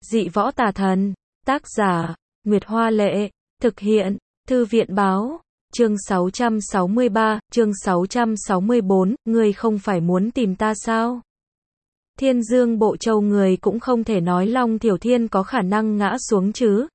Dị võ tà thần. Tác giả, Nguyệt Hoa Lệ. Thực hiện, Thư viện Báo. Chương 663, chương 664, ngươi không phải muốn tìm ta sao? Thiên Dương Bộ Châu người cũng không thể nói Long Thiểu Thiên có khả năng ngã xuống chứ.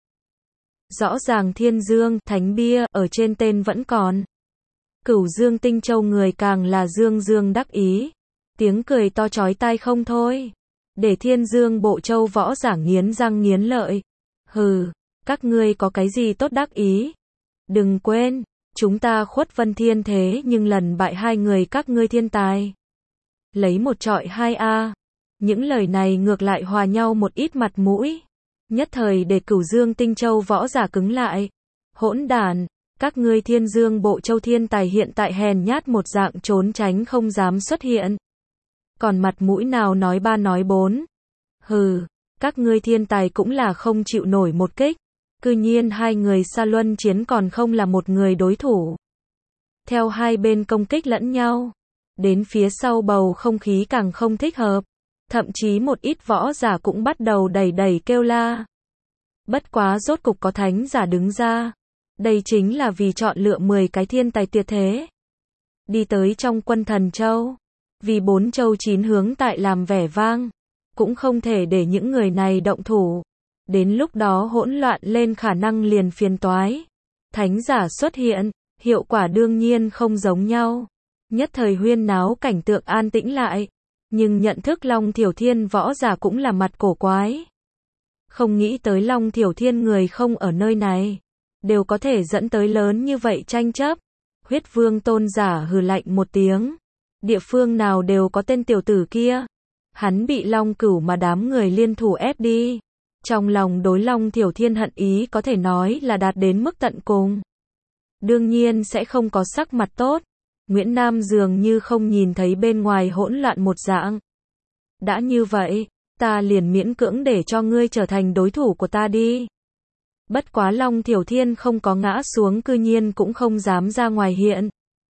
Rõ ràng Thiên Dương, Thánh Bia, ở trên tên vẫn còn. Cửu Dương Tinh Châu người càng là dương dương đắc ý. Tiếng cười to chói tai không thôi. Để Thiên Dương Bộ Châu võ giả nghiến răng nghiến lợi. Hừ, các ngươi có cái gì tốt đắc ý? Đừng quên, chúng ta Khuất Vân Thiên thế nhưng lần bại hai người các ngươi thiên tài. Lấy một trọi hai a. Những lời này ngược lại hòa nhau một ít mặt mũi. Nhất thời để Cửu Dương Tinh Châu võ giả cứng lại. Hỗn đản, các ngươi Thiên Dương Bộ Châu thiên tài hiện tại hèn nhát một dạng trốn tránh không dám xuất hiện. Còn mặt mũi nào nói ba nói bốn. Hừ, các ngươi thiên tài cũng là không chịu nổi một kích. Cư nhiên hai người xa luân chiến còn không là một người đối thủ. Theo hai bên công kích lẫn nhau. Đến phía sau bầu không khí càng không thích hợp. Thậm chí một ít võ giả cũng bắt đầu đẩy đẩy kêu la. Bất quá rốt cục có thánh giả đứng ra. Đây chính là vì chọn lựa 10 cái thiên tài tuyệt thế. Đi tới trong Quân Thần Châu. Vì 4 châu 9 hướng tại làm vẻ vang. Cũng không thể để những người này động thủ. Đến lúc đó hỗn loạn lên khả năng liền phiền toái. Thánh giả xuất hiện, hiệu quả đương nhiên không giống nhau. Nhất thời huyên náo cảnh tượng an tĩnh lại. Nhưng nhận thức Long Thiểu Thiên võ giả cũng là mặt cổ quái. Không nghĩ tới Long Thiểu Thiên người không ở nơi này. Đều có thể dẫn tới lớn như vậy tranh chấp. Huyết Vương tôn giả hừ lạnh một tiếng. Địa phương nào đều có tên tiểu tử kia. Hắn bị Long Cửu mà đám người liên thủ ép đi. Trong lòng đối Long Thiểu Thiên hận ý có thể nói là đạt đến mức tận cùng. Đương nhiên sẽ không có sắc mặt tốt. Nguyễn Nam dường như không nhìn thấy bên ngoài hỗn loạn một dạng. Đã như vậy, ta liền miễn cưỡng để cho ngươi trở thành đối thủ của ta đi. Bất quá Long Thiểu Thiên không có ngã xuống cư nhiên cũng không dám ra ngoài hiện.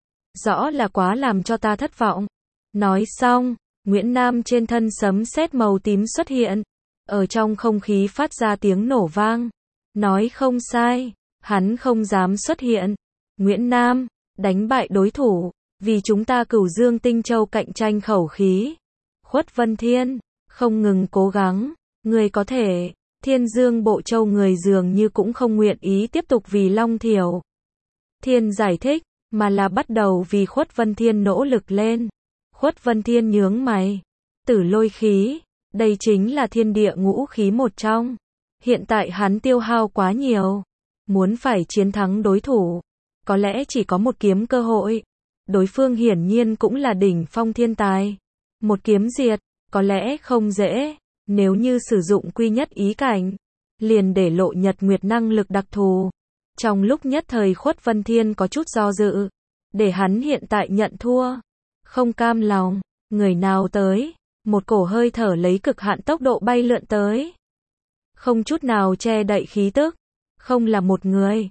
Rõ là quá làm cho ta thất vọng. Nói xong, Nguyễn Nam trên thân sấm sét màu tím xuất hiện. Ở trong không khí phát ra tiếng nổ vang. Nói không sai, hắn không dám xuất hiện. Nguyễn Nam, đánh bại đối thủ, vì chúng ta Cửu Dương Tinh Châu cạnh tranh khẩu khí. Khuất Vân Thiên, không ngừng cố gắng, người có thể. Thiên Dương Bộ Châu người dường như cũng không nguyện ý tiếp tục vì Long Thiểu Thiên giải thích, mà là bắt đầu vì Khuất Vân Thiên nỗ lực lên. Khuất Vân Thiên nhướng mày. Tử lôi khí, đây chính là thiên địa ngũ khí một trong. Hiện tại hắn tiêu hao quá nhiều. Muốn phải chiến thắng đối thủ, có lẽ chỉ có một kiếm cơ hội. Đối phương hiển nhiên cũng là đỉnh phong thiên tài. Một kiếm diệt, có lẽ không dễ. Nếu như sử dụng quy nhất ý cảnh, liền để lộ nhật nguyệt năng lực đặc thù. Trong lúc nhất thời Khuất Vân Thiên có chút do dự. Để hắn hiện tại nhận thua. Không cam lòng, người nào tới. Một cổ hơi thở lấy cực hạn tốc độ bay lượn tới. Không chút nào che đậy khí tức. Không là một người.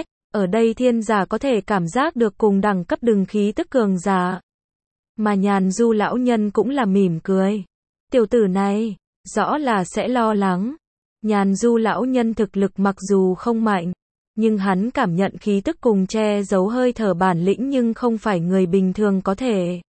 Ở đây thiên giả có thể cảm giác được cùng đẳng cấp đừng khí tức cường giả. Mà Nhàn Du lão nhân cũng là mỉm cười. Tiểu tử này, rõ là sẽ lo lắng. Nhàn Du lão nhân thực lực mặc dù không mạnh, nhưng hắn cảm nhận khí tức cùng che giấu hơi thở bản lĩnh nhưng không phải người bình thường có thể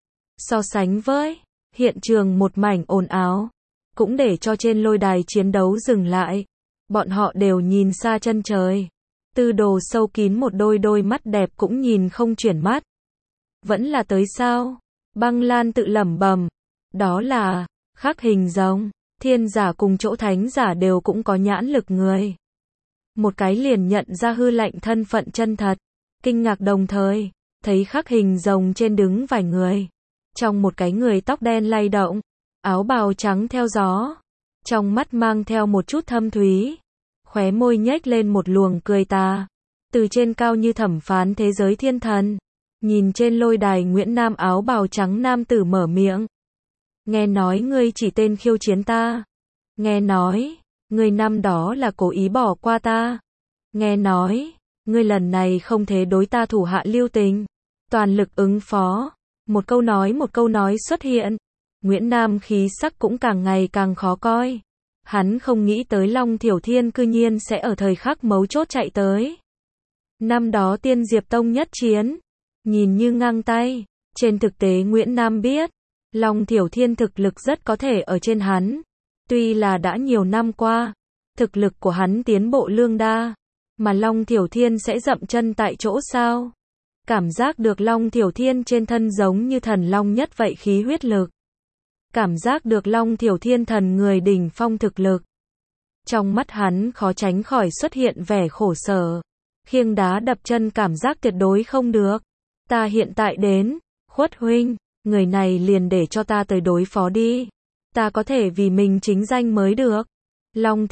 so sánh với. Hiện trường một mảnh ồn ào, cũng để cho trên lôi đài chiến đấu dừng lại. Bọn họ đều nhìn xa chân trời. Tư Đồ sâu kín một đôi mắt đẹp cũng nhìn không chuyển mắt. Vẫn là tới sao? Băng Lan tự lẩm bẩm. Đó là Khắc Hình Rồng. Thiên giả cùng chỗ thánh giả đều cũng có nhãn lực người. Một cái liền nhận ra hư lạnh thân phận chân thật. Kinh ngạc đồng thời, thấy Khắc Hình Rồng trên đứng vài người. Trong một cái người tóc đen lay động, áo bào trắng theo gió. Trong mắt mang theo một chút thâm thúy. Khóe môi nhếch lên một luồng cười tà. Từ trên cao như thẩm phán thế giới thiên thần. Nhìn trên lôi đài Nguyễn Nam áo bào trắng nam tử mở miệng. Nghe nói ngươi chỉ tên khiêu chiến ta. Nghe nói, ngươi năm đó là cố ý bỏ qua ta. Nghe nói, ngươi lần này không thể đối ta thủ hạ lưu tình. Toàn lực ứng phó. Một câu nói xuất hiện. Nguyễn Nam khí sắc cũng càng ngày càng khó coi. Hắn không nghĩ tới Long Thiểu Thiên cư nhiên sẽ ở thời khắc mấu chốt chạy tới. Năm đó Tiên Diệp Tông nhất chiến, nhìn như ngang tay, trên thực tế Nguyễn Nam biết, Long Thiểu Thiên thực lực rất có thể ở trên hắn. Tuy là đã nhiều năm qua, thực lực của hắn tiến bộ lương đa, mà Long Thiểu Thiên sẽ dậm chân tại chỗ sao? Cảm giác được Long Thiểu Thiên trên thân giống như thần long nhất vậy khí huyết lực. Cảm giác được Long Thiểu Thiên thần người đỉnh phong thực lực. Trong mắt hắn khó tránh khỏi xuất hiện vẻ khổ sở. Khiêng đá đập chân cảm giác tuyệt đối không được. Ta hiện tại đến, Khuất huynh, người này liền để cho ta tới đối phó đi. Ta có thể vì mình chính danh mới được. Long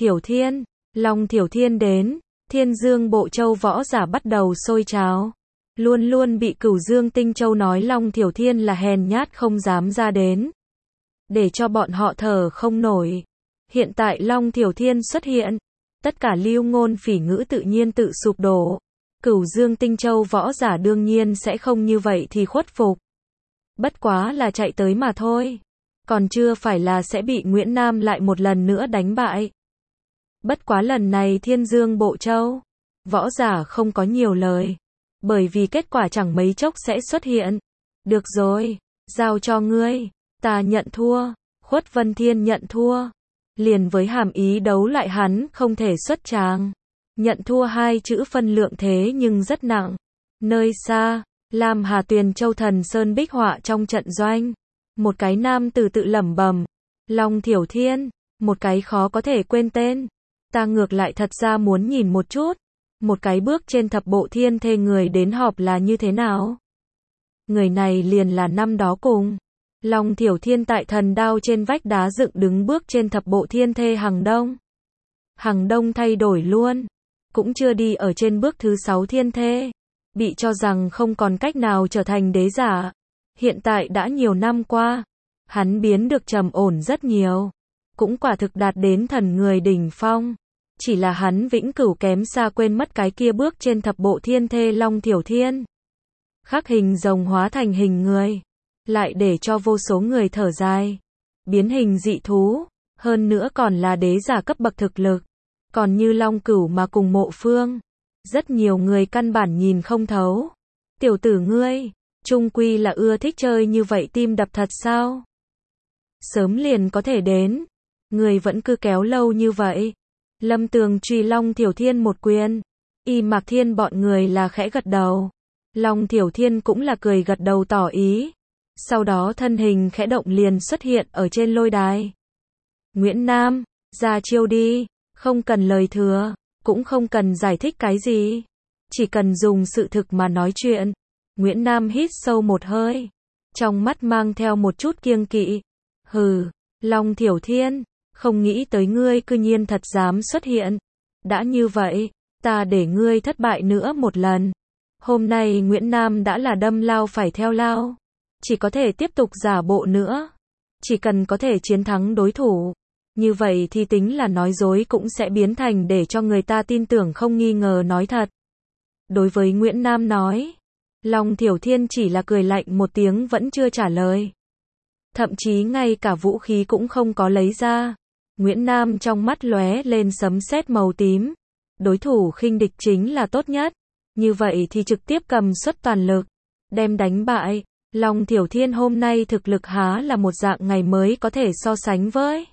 Thiểu Thiên đến, Thiên Dương Bộ Châu võ giả bắt đầu sôi trào. Luôn luôn bị Cửu Dương Tinh Châu nói Long Thiểu Thiên là hèn nhát không dám ra đến. Để cho bọn họ thở không nổi. Hiện tại Long Thiểu Thiên xuất hiện. Tất cả lưu ngôn phỉ ngữ tự nhiên tự sụp đổ. Cửu Dương Tinh Châu võ giả đương nhiên sẽ không như vậy thì khuất phục. Bất quá là chạy tới mà thôi. Còn chưa phải là sẽ bị Nguyễn Nam lại một lần nữa đánh bại. Bất quá lần này Thiên Dương Bộ Châu, võ giả không có nhiều lời. Bởi vì kết quả chẳng mấy chốc sẽ xuất hiện. Được rồi, giao cho ngươi, ta nhận thua. Khuất Vân Thiên nhận thua. Liền với hàm ý đấu lại hắn không thể xuất tràng. Nhận thua hai chữ phân lượng thế nhưng rất nặng. Nơi xa, Lam Hà Tuyền Châu Thần Sơn bích họa trong trận doanh. Một cái nam tử tự lẩm bẩm. Long Thiểu Thiên, một cái khó có thể quên tên. Ta ngược lại thật ra muốn nhìn một chút. Một cái bước trên thập bộ thiên thê người đến họp là như thế nào? Người này liền là năm đó cùng Long Thiểu Thiên tại thần đao trên vách đá dựng đứng bước trên thập bộ thiên thê Hằng Đông. Hằng Đông thay đổi luôn. Cũng chưa đi ở trên bước thứ 6 thiên thê. Bị cho rằng không còn cách nào trở thành đế giả. Hiện tại đã nhiều năm qua. Hắn biến được trầm ổn rất nhiều. Cũng quả thực đạt đến thần người đỉnh phong. Chỉ là hắn vĩnh cửu kém xa quên mất cái kia bước trên thập bộ thiên thê Long Thiểu Thiên. Khắc hình rồng hóa thành hình người. Lại để cho vô số người thở dài. Biến hình dị thú. Hơn nữa còn là đế giả cấp bậc thực lực. Còn như Long Cửu mà cùng Mộ Phương. Rất nhiều người căn bản nhìn không thấu. Tiểu tử ngươi, chung quy là ưa thích chơi như vậy tim đập thật sao? Sớm liền có thể đến. Người vẫn cứ kéo lâu như vậy. Lâm Tường truy Long Thiểu Thiên một quyền. Y Mạc Thiên bọn người là khẽ gật đầu. Long Thiểu Thiên cũng là cười gật đầu tỏ ý. Sau đó thân hình khẽ động liền xuất hiện ở trên lôi đài. Nguyễn Nam, ra chiêu đi. Không cần lời thừa. Cũng không cần giải thích cái gì. Chỉ cần dùng sự thực mà nói chuyện. Nguyễn Nam hít sâu một hơi. Trong mắt mang theo một chút kiêng kỵ. Hừ, Long Thiểu Thiên. Không nghĩ tới ngươi cư nhiên thật dám xuất hiện. Đã như vậy, ta để ngươi thất bại nữa một lần. Hôm nay Nguyễn Nam đã là đâm lao phải theo lao. Chỉ có thể tiếp tục giả bộ nữa. Chỉ cần có thể chiến thắng đối thủ. Như vậy thì tính là nói dối cũng sẽ biến thành để cho người ta tin tưởng không nghi ngờ nói thật. Đối với Nguyễn Nam nói, Long Thiểu Thiên chỉ là cười lạnh một tiếng vẫn chưa trả lời. Thậm chí ngay cả vũ khí cũng không có lấy ra. Nguyễn Nam trong mắt lóe lên sấm sét màu tím. Đối thủ khinh địch chính là tốt nhất. Như vậy thì trực tiếp cầm suất toàn lực. Đem đánh bại. Long Thiểu Thiên hôm nay thực lực há là một dạng ngày mới có thể so sánh với.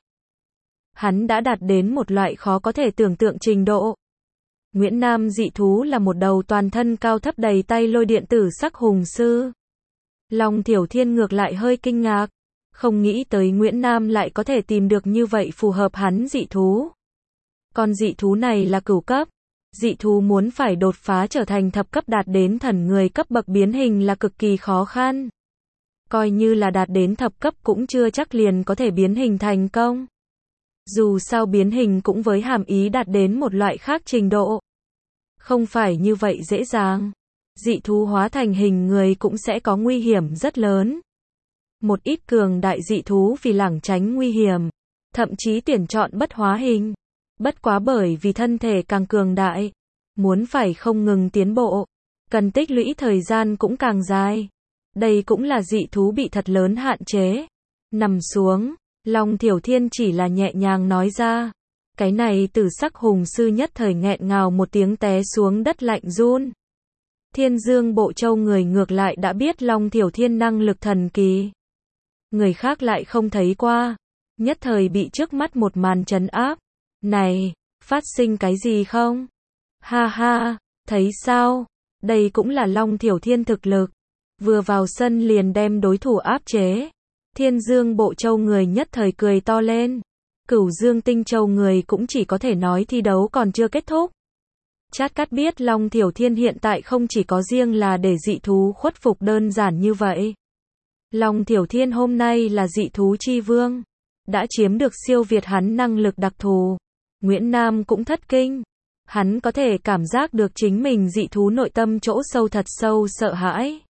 Hắn đã đạt đến một loại khó có thể tưởng tượng trình độ. Nguyễn Nam dị thú là một đầu toàn thân cao thấp đầy tay lôi điện tử sắc hùng sư. Long Thiểu Thiên ngược lại hơi kinh ngạc. Không nghĩ tới Nguyễn Nam lại có thể tìm được như vậy phù hợp hắn dị thú. Con dị thú này là cửu cấp. Dị thú muốn phải đột phá trở thành thập cấp đạt đến thần người cấp bậc biến hình là cực kỳ khó khăn. Coi như là đạt đến thập cấp cũng chưa chắc liền có thể biến hình thành công. Dù sao biến hình cũng với hàm ý đạt đến một loại khác trình độ. Không phải như vậy dễ dàng. Dị thú hóa thành hình người cũng sẽ có nguy hiểm rất lớn. Một ít cường đại dị thú vì lảng tránh nguy hiểm, thậm chí tuyển chọn bất hóa hình. Bất quá bởi vì thân thể càng cường đại, muốn phải không ngừng tiến bộ, cần tích lũy thời gian cũng càng dài. Đây cũng là dị thú bị thật lớn hạn chế. Nằm xuống, Long Thiểu Thiên chỉ là nhẹ nhàng nói ra. Cái này Tử Sắc Hùng sư nhất thời nghẹn ngào một tiếng té xuống đất lạnh run. Thiên Dương Bộ Châu người ngược lại đã biết Long Thiểu Thiên năng lực thần kỳ. Người khác lại không thấy qua. Nhất thời bị trước mắt một màn trấn áp. Này, phát sinh cái gì không? Ha ha, thấy sao? Đây cũng là Long Thiểu Thiên thực lực. Vừa vào sân liền đem đối thủ áp chế. Thiên Dương Bộ Châu người nhất thời cười to lên. Cửu Dương Tinh Châu người cũng chỉ có thể nói thi đấu còn chưa kết thúc. Chát Cát biết Long Thiểu Thiên hiện tại không chỉ có riêng là để dị thú khuất phục đơn giản như vậy. Long Thiểu Thiên hôm nay là dị thú chi vương. Đã chiếm được siêu việt hắn năng lực đặc thù. Nguyễn Nam cũng thất kinh. Hắn có thể cảm giác được chính mình dị thú nội tâm chỗ sâu thật sâu sợ hãi.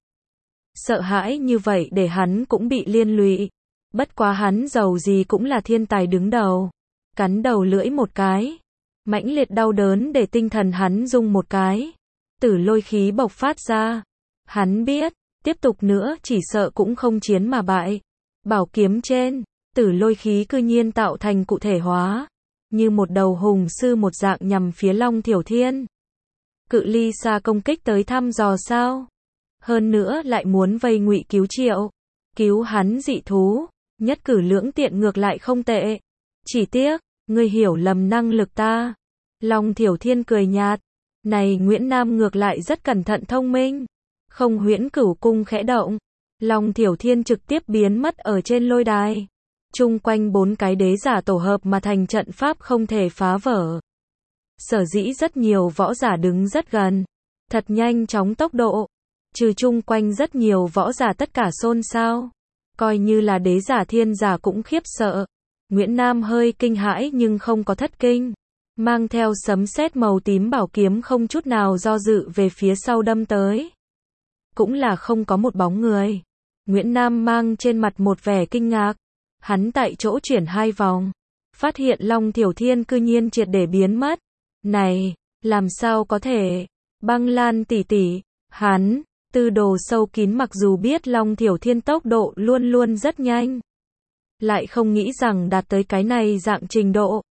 Sợ hãi như vậy để hắn cũng bị liên lụy. Bất quá hắn giàu gì cũng là thiên tài đứng đầu. Cắn đầu lưỡi một cái. Mãnh liệt đau đớn để tinh thần hắn rung một cái. Tử lôi khí bộc phát ra. Hắn biết, tiếp tục nữa chỉ sợ cũng không chiến mà bại. Bảo kiếm trên, tử lôi khí cư nhiên tạo thành cụ thể hóa. Như một đầu hùng sư một dạng nhằm phía Long Thiểu Thiên. Cự ly xa công kích tới thăm dò sao? Hơn nữa lại muốn vây ngụy cứu Triệu. Cứu hắn dị thú. Nhất cử lưỡng tiện ngược lại không tệ. Chỉ tiếc, ngươi hiểu lầm năng lực ta. Long Thiểu Thiên cười nhạt. Này Nguyễn Nam ngược lại rất cẩn thận thông minh. Không Huyễn Cửu cung khẽ động. Long Thiểu Thiên trực tiếp biến mất ở trên lôi đài. Chung quanh 4 cái đế giả tổ hợp mà thành trận pháp không thể phá vỡ. Sở dĩ rất nhiều võ giả đứng rất gần. Thật nhanh chóng tốc độ. Trừ chung quanh rất nhiều võ giả tất cả xôn xao. Coi như là đế giả thiên giả cũng khiếp sợ. Nguyễn Nam hơi kinh hãi nhưng không có thất kinh. Mang theo sấm sét màu tím bảo kiếm không chút nào do dự về phía sau đâm tới. Cũng là không có một bóng người. Nguyễn Nam mang trên mặt một vẻ kinh ngạc. Hắn tại chỗ chuyển 2 vòng. Phát hiện Long Thiểu Thiên cư nhiên triệt để biến mất. Này, làm sao có thể? Băng Lan tỷ tỷ, hắn, tư đồ sâu kín mặc dù biết Long Thiểu Thiên tốc độ luôn luôn rất nhanh. Lại không nghĩ rằng đạt tới cái này dạng trình độ.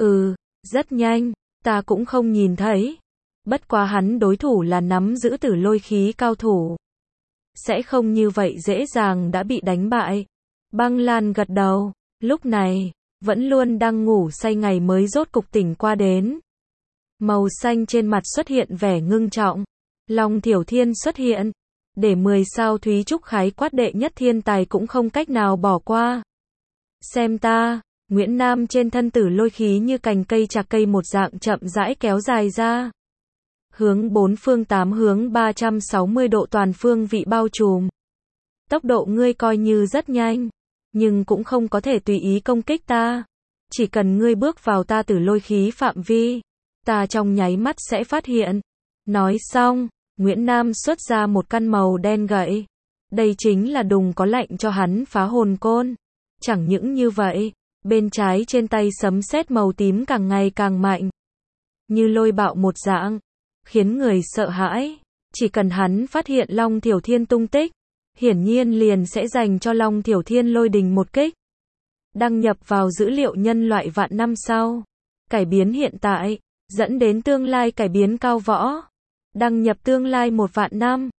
Rất nhanh, ta cũng không nhìn thấy. Bất quá hắn đối thủ là nắm giữ tử lôi khí cao thủ. Sẽ không như vậy dễ dàng đã bị đánh bại. Băng Lan gật đầu, lúc này, vẫn luôn đang ngủ say ngày mới rốt cục tỉnh qua đến. Màu xanh trên mặt xuất hiện vẻ ngưng trọng. Long Thiểu Thiên xuất hiện. Để 10 sao Thúy Trúc khái quát đệ nhất thiên tài cũng không cách nào bỏ qua. Xem ta, Nguyễn Nam trên thân tử lôi khí như cành cây chạc cây một dạng chậm rãi kéo dài ra. Hướng 4 phương 8 hướng 360 độ toàn phương vị bao trùm. Tốc độ ngươi coi như rất nhanh, nhưng cũng không có thể tùy ý công kích ta. Chỉ cần ngươi bước vào ta tử lôi khí phạm vi, ta trong nháy mắt sẽ phát hiện. Nói xong, Nguyễn Nam xuất ra một căn màu đen gậy. Đây chính là đùng có lệnh cho hắn phá hồn côn. Chẳng những như vậy, bên trái trên tay sấm sét màu tím càng ngày càng mạnh. Như lôi bạo một dạng, khiến người sợ hãi. Chỉ cần hắn phát hiện Long Thiểu Thiên tung tích, hiển nhiên liền sẽ dành cho Long Thiểu Thiên lôi đình một kích. Đăng nhập vào dữ liệu nhân loại vạn năm sau. Cải biến hiện tại, dẫn đến tương lai cải biến cao võ. Đăng nhập tương lai 1 vạn năm.